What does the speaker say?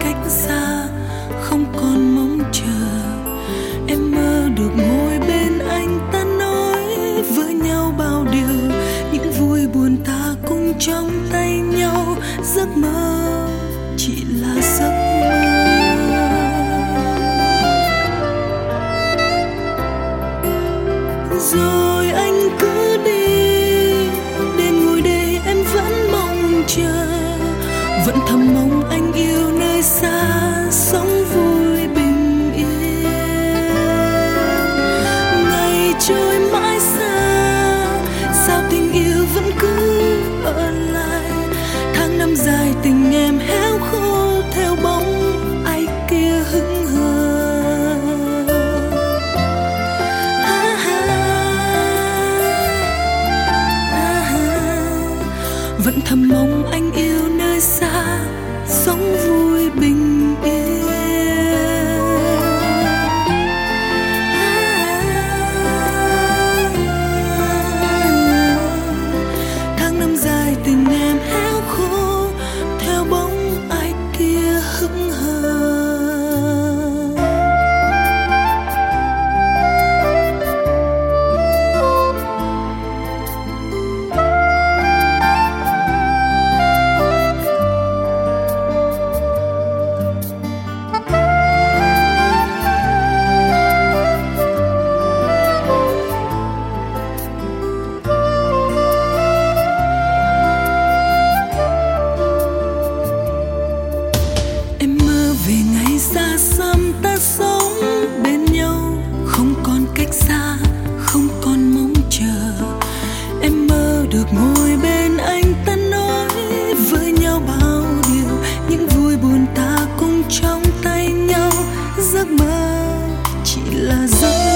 cách xa, không còn mong chờ. Em mơ được ngồi bên anh, ta nói với nhau bao điều, những vui buồn ta cùng trong tay nhau. Giấc mơ chỉ là giấc mơ. Rồi anh cứ đi, đến ngồi đây em vẫn mong chờ, vẫn thầm mong anh yêu nơi xa, sống vui bình yên. Ngày trôi mãi xa, sao tình yêu vẫn cứ ở lại. Tháng năm dài tình em héo khô theo bóng ai kia hững hờ. Vẫn thầm mong anh yêu nơi xa, sống vui bình yên. Tháng năm dài tình em héo khô theo bóng ai kia hững hờ. Về ngày xa xăm ta sống bên nhau, không còn cách xa, không còn mong chờ. Em mơ được ngồi bên anh, ta nói với nhau bao điều, những vui buồn ta cùng trong tay nhau. Giấc mơ chỉ là giấc